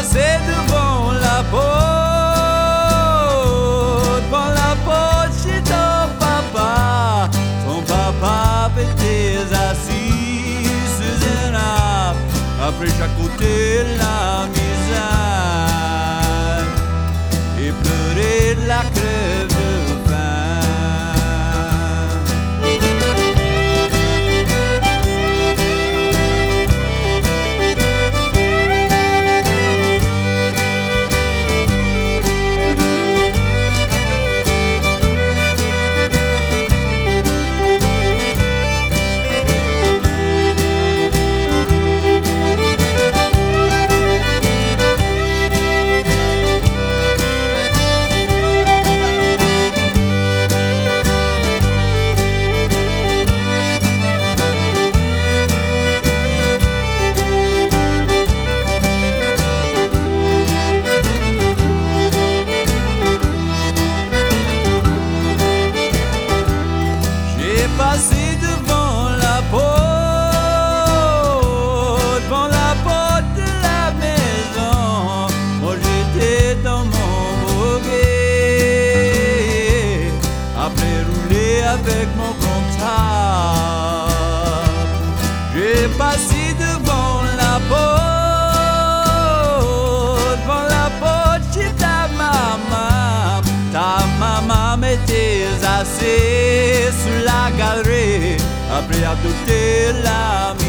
passé devant la porte chez ton papa. Ton papa était assis sous un arbre, après chaque côté la misère, et pleurait de la crève de faim. Passé devant la porte de la maison. Moi j'étais dans mon boguet, après rouler avec mon comptable. J'ai passé devant la porte chez ta maman. Ta maman était assise sur la galerie, après adopter la